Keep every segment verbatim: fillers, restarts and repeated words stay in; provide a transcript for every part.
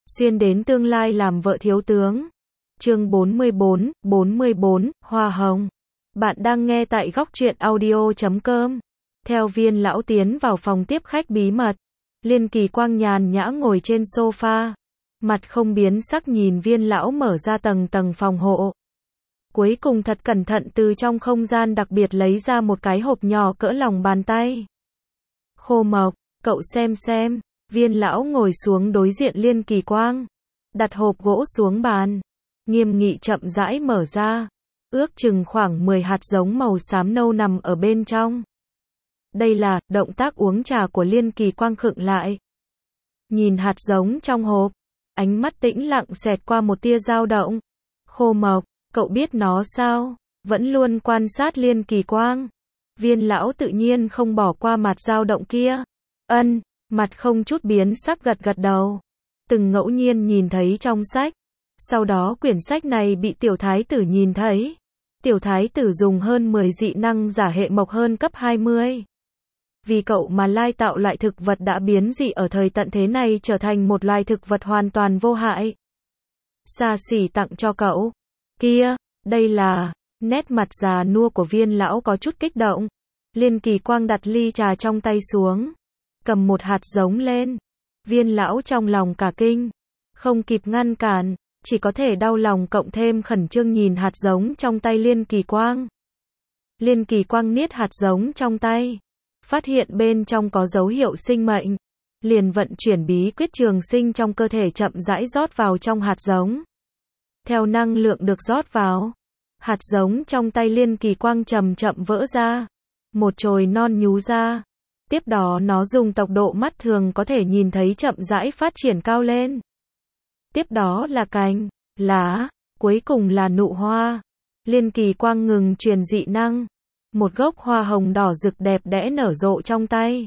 xuyên đến tương lai làm vợ thiếu tướng. Chương bốn mươi bốn, bốn mươi bốn, Hoa Hồng. Bạn đang nghe tại góc truyện audio chấm com. Theo Viên lão tiến vào phòng tiếp khách bí mật, Liên Kỳ Quang nhàn nhã ngồi trên sofa, mặt không biến sắc nhìn Viên lão mở ra tầng tầng phòng hộ. Cuối cùng thật cẩn thận từ trong không gian đặc biệt lấy ra một cái hộp nhỏ cỡ lòng bàn tay. Khô Mộc, cậu xem xem. Viên lão ngồi xuống đối diện Liên Kỳ Quang, đặt hộp gỗ xuống bàn, nghiêm nghị chậm rãi mở ra, ước chừng khoảng mười hạt giống màu xám nâu nằm ở bên trong. Đây là động tác uống trà của Liên Kỳ Quang khựng lại. Nhìn hạt giống trong hộp, ánh mắt tĩnh lặng xẹt qua một tia dao động. Khô Mộc, cậu biết nó sao? Vẫn luôn quan sát Liên Kỳ Quang. Viên lão tự nhiên không bỏ qua mặt dao động kia. Ân, mặt không chút biến sắc gật gật đầu. Từng ngẫu nhiên nhìn thấy trong sách. Sau đó quyển sách này bị tiểu thái tử nhìn thấy. Tiểu thái tử dùng hơn mười dị năng giả hệ mộc hơn cấp hai mươi. Vì cậu mà lai tạo loại thực vật đã biến dị ở thời tận thế này trở thành một loài thực vật hoàn toàn vô hại. Xa xỉ tặng cho cậu. Kia, đây là... Nét mặt già nua của Viên lão có chút kích động. Liên Kỳ Quang đặt ly trà trong tay xuống, cầm một hạt giống lên. Viên lão trong lòng cả kinh, không kịp ngăn cản, chỉ có thể đau lòng cộng thêm khẩn trương nhìn hạt giống trong tay Liên Kỳ Quang. Liên Kỳ Quang niết hạt giống trong tay, phát hiện bên trong có dấu hiệu sinh mệnh, liền vận chuyển bí quyết trường sinh trong cơ thể chậm rãi rót vào trong hạt giống. Theo năng lượng được rót vào, hạt giống trong tay Liên Kỳ Quang chậm chậm vỡ ra, một chồi non nhú ra. Tiếp đó nó dùng tốc độ mắt thường có thể nhìn thấy chậm rãi phát triển cao lên. Tiếp đó là cành, lá, cuối cùng là nụ hoa. Liên Kỳ Quang ngừng truyền dị năng. Một gốc hoa hồng đỏ rực đẹp đẽ nở rộ trong tay.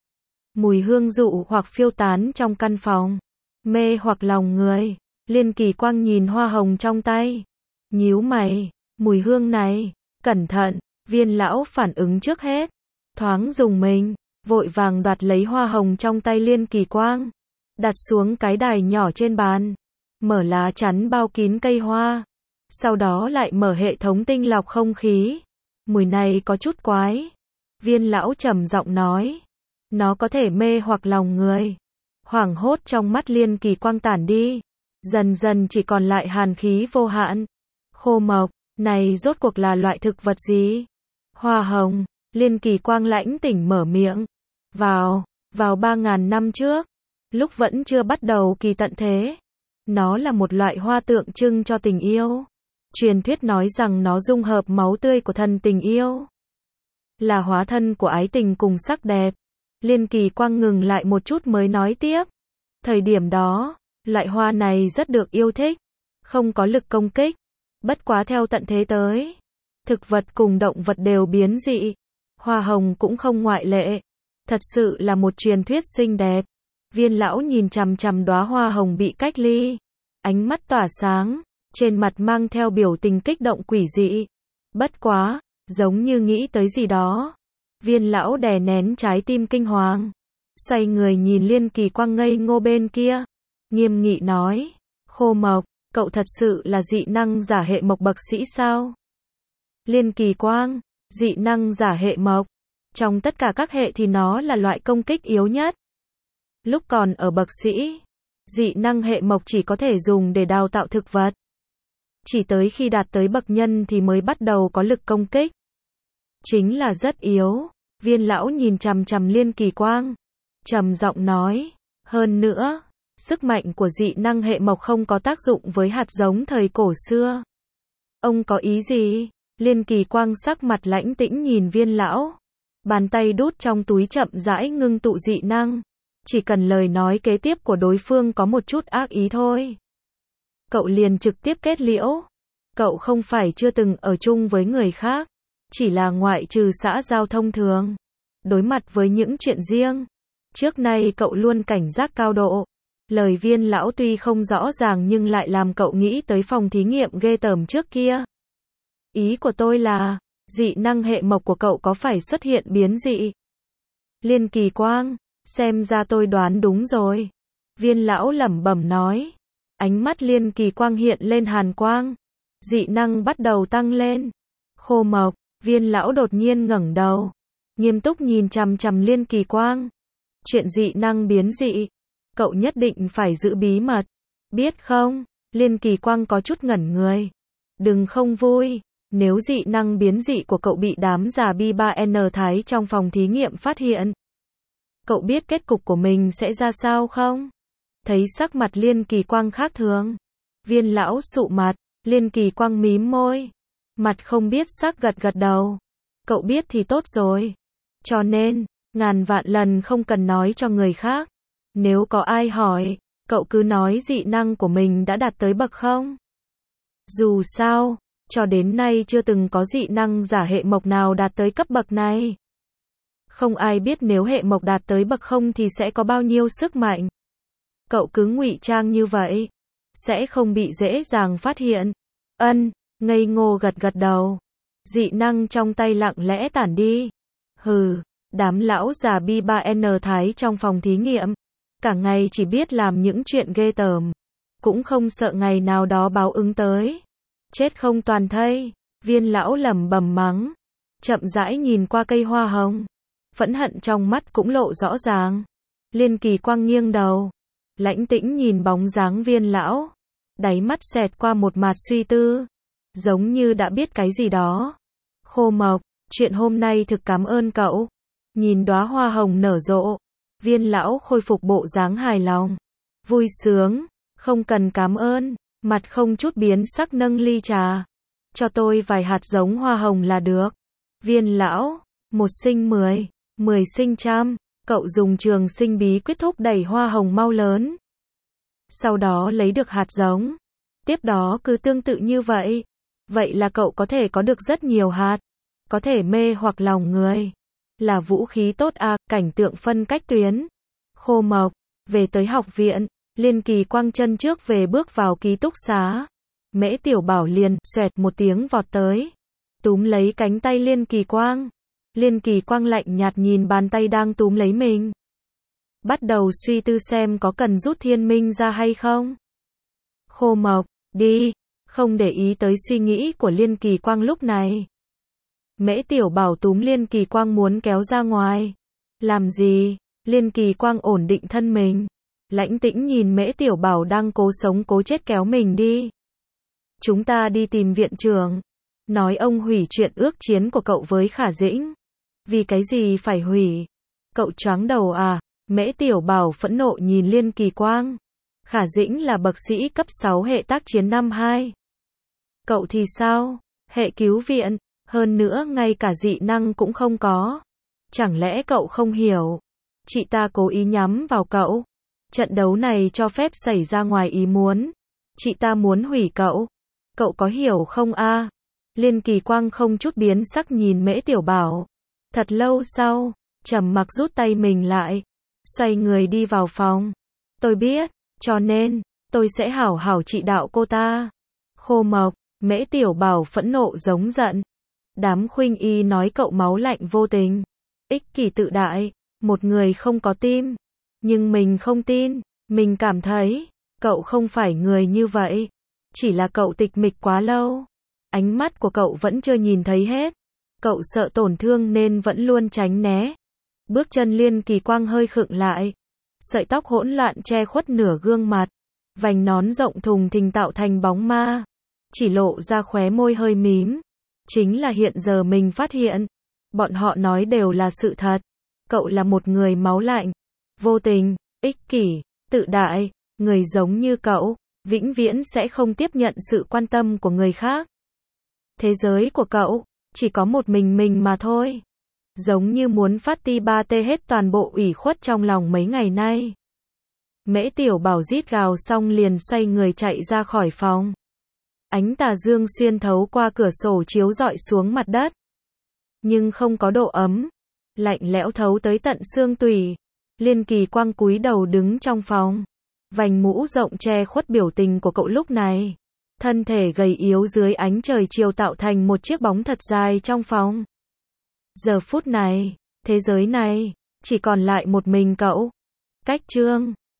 Mùi hương dụ hoặc phiêu tán trong căn phòng, mê hoặc lòng người. Liên Kỳ Quang nhìn hoa hồng trong tay, nhíu mày, mùi hương này, cẩn thận. Viên lão phản ứng trước hết, thoáng dùng mình, vội vàng đoạt lấy hoa hồng trong tay Liên Kỳ Quang, đặt xuống cái đài nhỏ trên bàn, mở lá chắn bao kín cây hoa, sau đó lại mở hệ thống tinh lọc không khí. Mùi này có chút quái. Viên lão trầm giọng nói, nó có thể mê hoặc lòng người. Hoảng hốt trong mắt Liên Kỳ Quang tản đi, dần dần chỉ còn lại hàn khí vô hạn. Khô Mộc, này rốt cuộc là loại thực vật gì? Hoa hồng. Liên Kỳ Quang lãnh tỉnh mở miệng. Vào, vào ba ngàn năm trước, lúc vẫn chưa bắt đầu kỳ tận thế, nó là một loại hoa tượng trưng cho tình yêu. Truyền thuyết nói rằng nó dung hợp máu tươi của thần tình yêu, là hóa thân của ái tình cùng sắc đẹp. Liên Kỳ Quang ngừng lại một chút mới nói tiếp. Thời điểm đó, loại hoa này rất được yêu thích, không có lực công kích. Bất quá theo tận thế tới, thực vật cùng động vật đều biến dị. Hoa hồng cũng không ngoại lệ. Thật sự là một truyền thuyết xinh đẹp. Viên lão nhìn chằm chằm đóa hoa hồng bị cách ly, ánh mắt tỏa sáng, trên mặt mang theo biểu tình kích động quỷ dị. Bất quá, giống như nghĩ tới gì đó, Viên lão đè nén trái tim kinh hoàng, xoay người nhìn Liên Kỳ Quang ngây ngô bên kia, nghiêm nghị nói, Khô Mộc, cậu thật sự là dị năng giả hệ mộc bậc sĩ sao? Liên Kỳ Quang, dị năng giả hệ mộc, trong tất cả các hệ thì nó là loại công kích yếu nhất. Lúc còn ở bậc sĩ, dị năng hệ mộc chỉ có thể dùng để đào tạo thực vật. Chỉ tới khi đạt tới bậc nhân thì mới bắt đầu có lực công kích. Chính là rất yếu. Viên lão nhìn chằm chằm Liên Kỳ Quang, trầm giọng nói, hơn nữa, sức mạnh của dị năng hệ mộc không có tác dụng với hạt giống thời cổ xưa. Ông có ý gì? Liên Kỳ Quang sắc mặt lãnh tĩnh nhìn Viên lão, bàn tay đút trong túi chậm rãi ngưng tụ dị năng. Chỉ cần lời nói kế tiếp của đối phương có một chút ác ý thôi, cậu liền trực tiếp kết liễu. Cậu không phải chưa từng ở chung với người khác, chỉ là ngoại trừ xã giao thông thường, đối mặt với những chuyện riêng, trước nay cậu luôn cảnh giác cao độ. Lời Viên lão tuy không rõ ràng nhưng lại làm cậu nghĩ tới phòng thí nghiệm ghê tởm trước kia. Ý của tôi là, dị năng hệ mộc của cậu có phải xuất hiện biến dị? Liên Kỳ Quang, xem ra tôi đoán đúng rồi. Viên lão lẩm bẩm nói. Ánh mắt Liên Kỳ Quang hiện lên hàn quang. Dị năng bắt đầu tăng lên. Khô Mộc, Viên lão đột nhiên ngẩng đầu. Nghiêm túc nhìn chằm chằm Liên Kỳ Quang. Chuyện dị năng biến dị. Cậu nhất định phải giữ bí mật. Biết không? Liên Kỳ Quang có chút ngẩn người. Đừng không vui. Nếu dị năng biến dị của cậu bị đám già B ba N Thái trong phòng thí nghiệm phát hiện. Cậu biết kết cục của mình sẽ ra sao không? Thấy sắc mặt Liên Kỳ Quang khác thường. Viên lão sụ mặt. Liên Kỳ Quang mím môi. Mặt không biết sắc gật gật đầu. Cậu biết thì tốt rồi. Cho nên, ngàn vạn lần không cần nói cho người khác. Nếu có ai hỏi, cậu cứ nói dị năng của mình đã đạt tới bậc không. Dù sao, cho đến nay chưa từng có dị năng giả hệ mộc nào đạt tới cấp bậc này. Không ai biết nếu hệ mộc đạt tới bậc không thì sẽ có bao nhiêu sức mạnh. Cậu cứ ngụy trang như vậy, sẽ không bị dễ dàng phát hiện. Ân, ngây ngô gật gật đầu. Dị năng trong tay lặng lẽ tản đi. Hừ, đám lão già B ba N Thái trong phòng thí nghiệm. Cả ngày chỉ biết làm những chuyện ghê tởm. Cũng không sợ ngày nào đó báo ứng tới. Chết không toàn thây. Viên lão lẩm bẩm mắng. Chậm rãi nhìn qua cây hoa hồng. Phẫn hận trong mắt cũng lộ rõ ràng. Liên Kỳ Quang nghiêng đầu. Lãnh tĩnh nhìn bóng dáng Viên lão. Đáy mắt xẹt qua một mạt suy tư. Giống như đã biết cái gì đó. Khô Mộc, chuyện hôm nay thực cảm ơn cậu. Nhìn đóa hoa hồng nở rộ. Viên lão khôi phục bộ dáng hài lòng. Vui sướng, không cần cảm ơn. Mặt không chút biến sắc nâng ly trà. Cho tôi vài hạt giống hoa hồng là được. Viên lão, một sinh mười, mười sinh trăm. Cậu dùng trường sinh bí quyết thúc đẩy hoa hồng mau lớn. Sau đó lấy được hạt giống. Tiếp đó cứ tương tự như vậy. Vậy là cậu có thể có được rất nhiều hạt. Có thể mê hoặc lòng người. Là vũ khí tốt à, cảnh tượng phân cách tuyến. Khô Mộc, về tới học viện. Liên Kỳ Quang chân trước về bước vào ký túc xá. Mễ Tiểu Bảo liền, xoẹt một tiếng vọt tới. Túm lấy cánh tay Liên Kỳ Quang. Liên Kỳ Quang lạnh nhạt nhìn bàn tay đang túm lấy mình. Bắt đầu suy tư xem có cần rút thiên minh ra hay không. Khô Mộc, đi. Không để ý tới suy nghĩ của Liên Kỳ Quang lúc này. Mễ Tiểu Bảo túm Liên Kỳ Quang muốn kéo ra ngoài. Làm gì? Liên Kỳ Quang ổn định thân mình. Lãnh tĩnh nhìn Mễ Tiểu Bảo đang cố sống cố chết kéo mình đi. Chúng ta đi tìm viện trưởng. Nói ông hủy chuyện ước chiến của cậu với Khả Dĩnh. Vì cái gì phải hủy? Cậu choáng đầu à? Mễ Tiểu Bảo phẫn nộ nhìn Liên Kỳ Quang. Khả Dĩnh là bậc sĩ cấp sáu hệ tác chiến năm hai. Cậu thì sao? Hệ cứu viện. Hơn nữa ngay cả dị năng cũng không có. Chẳng lẽ cậu không hiểu? Chị ta cố ý nhắm vào cậu. Trận đấu này cho phép xảy ra ngoài ý muốn. Chị ta muốn hủy cậu. Cậu có hiểu không a? Liên Kỳ Quang không chút biến sắc nhìn Mễ Tiểu Bảo. Thật lâu sau, trầm mặc rút tay mình lại. Xoay người đi vào phòng. Tôi biết, cho nên, tôi sẽ hảo hảo trị đạo cô ta. Khô Mộc, Mễ Tiểu Bảo phẫn nộ giống giận. Đám khuynh y nói cậu máu lạnh vô tình. Ích kỷ tự đại, một người không có tim. Nhưng mình không tin, mình cảm thấy, cậu không phải người như vậy. Chỉ là cậu tịch mịch quá lâu. Ánh mắt của cậu vẫn chưa nhìn thấy hết. Cậu sợ tổn thương nên vẫn luôn tránh né. Bước chân Liên Kỳ Quang hơi khựng lại. Sợi tóc hỗn loạn che khuất nửa gương mặt. Vành nón rộng thùng thình tạo thành bóng ma. Chỉ lộ ra khóe môi hơi mím. Chính là hiện giờ mình phát hiện. Bọn họ nói đều là sự thật. Cậu là một người máu lạnh. Vô tình, ích kỷ, tự đại. Người giống như cậu, vĩnh viễn sẽ không tiếp nhận sự quan tâm của người khác. Thế giới của cậu, chỉ có một mình mình mà thôi. Giống như muốn phát ti ba tê hết toàn bộ ủy khuất trong lòng mấy ngày nay. Mễ Tiểu Bảo rít gào xong liền xoay người chạy ra khỏi phòng. Ánh tà dương xuyên thấu qua cửa sổ chiếu rọi xuống mặt đất. Nhưng không có độ ấm. Lạnh lẽo thấu tới tận xương tủy. Liên Kỳ Quang cúi đầu đứng trong phòng. Vành mũ rộng che khuất biểu tình của cậu lúc này. Thân thể gầy yếu dưới ánh trời chiều tạo thành một chiếc bóng thật dài trong phòng. Giờ phút này, thế giới này, chỉ còn lại một mình cậu. Cách chương